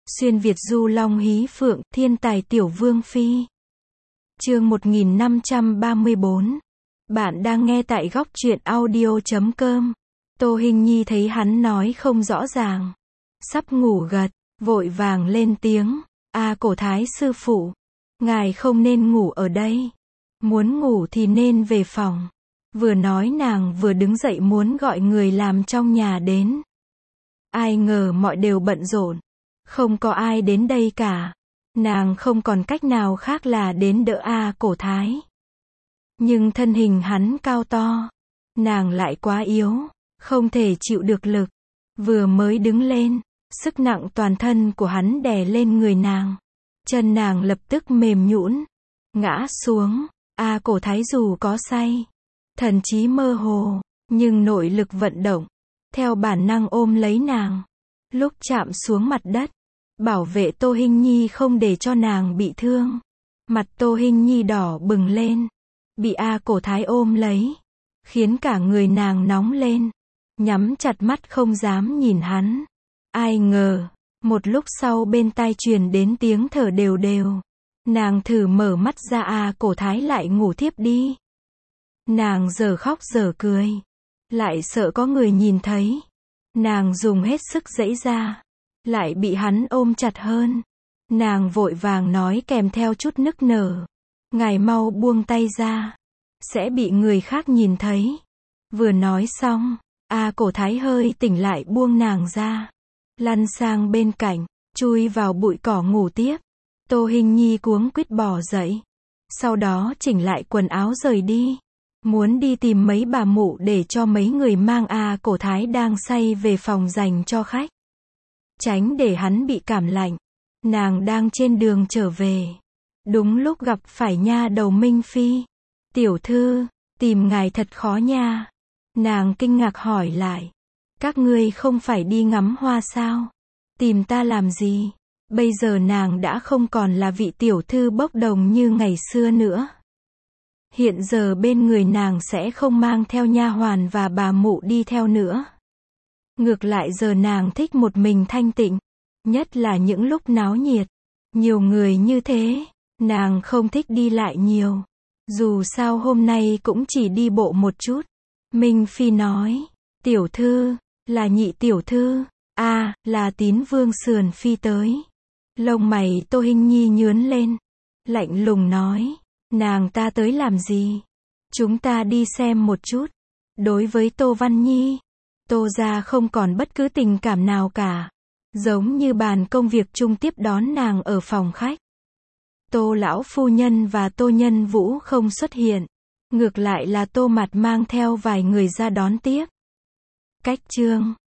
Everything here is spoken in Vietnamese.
Xuyên Việt du long hí phượng, thiên tài tiểu vương phi. Chương 1534. Bạn đang nghe tại góc truyện audio.com. Tô Hinh Nhi thấy hắn nói không rõ ràng, sắp ngủ gật, vội vàng lên tiếng, cổ thái sư phụ, ngài không nên ngủ ở đây. Muốn ngủ thì nên về phòng. Vừa nói nàng vừa đứng dậy muốn gọi người làm trong nhà đến. Ai ngờ mọi đều bận rộn, không có ai đến đây cả. Nàng không còn cách nào khác là đến đỡ cổ thái. Nhưng thân hình hắn cao to, nàng lại quá yếu, không thể chịu được lực. Vừa mới đứng lên, sức nặng toàn thân của hắn đè lên người nàng. Chân nàng lập tức mềm nhũn, ngã xuống. Cổ thái dù có say, thần trí mơ hồ, nhưng nội lực vận động, theo bản năng ôm lấy nàng. Lúc chạm xuống mặt đất, bảo vệ Tô Hinh Nhi không để cho nàng bị thương. Mặt Tô Hinh Nhi đỏ bừng lên, bị cổ thái ôm lấy, khiến cả người nàng nóng lên, nhắm chặt mắt không dám nhìn hắn. Ai ngờ, một lúc sau bên tai truyền đến tiếng thở đều đều. Nàng thử mở mắt ra, cổ thái lại ngủ thiếp đi. Nàng giờ khóc giờ cười, lại sợ có người nhìn thấy. Nàng dùng hết sức giãy ra, lại bị hắn ôm chặt hơn. Nàng vội vàng nói kèm theo chút nức nở, ngài mau buông tay ra, sẽ bị người khác nhìn thấy. Vừa nói xong, cổ thái hơi tỉnh lại buông nàng ra, lăn sang bên cạnh, chui vào bụi cỏ ngủ tiếp. Tô Hinh Nhi cuống quýt bò dậy, sau đó chỉnh lại quần áo rời đi, muốn đi tìm mấy bà mụ để cho mấy người mang cổ thái đang say về phòng dành cho khách, tránh để hắn bị cảm lạnh. Nàng đang trên đường trở về, đúng lúc gặp phải nha đầu Minh Phi. Tiểu thư, tìm ngài thật khó nha. Nàng kinh ngạc hỏi lại, các ngươi không phải đi ngắm hoa sao? Tìm ta làm gì? Bây giờ nàng đã không còn là vị tiểu thư bốc đồng như ngày xưa nữa. Hiện giờ bên người nàng sẽ không mang theo nha hoàn và bà mụ đi theo nữa. Ngược lại giờ nàng thích một mình thanh tịnh, nhất là những lúc náo nhiệt, nhiều người như thế, nàng không thích đi lại nhiều. Dù sao hôm nay cũng chỉ đi bộ một chút. Minh Phi nói, tiểu thư, là nhị tiểu thư, là Tín Vương Sườn Phi tới. Lông mày Tô Hinh Nhi nhướng lên, lạnh lùng nói, nàng ta tới làm gì? Chúng ta đi xem một chút. Đối với Tô Văn Nhi, Tô gia không còn bất cứ tình cảm nào cả, giống như bàn công việc chung tiếp đón nàng ở phòng khách. Tô lão phu nhân và Tô Nhân Vũ không xuất hiện, ngược lại là Tô Mạt mang theo vài người ra đón tiếp. Cách chương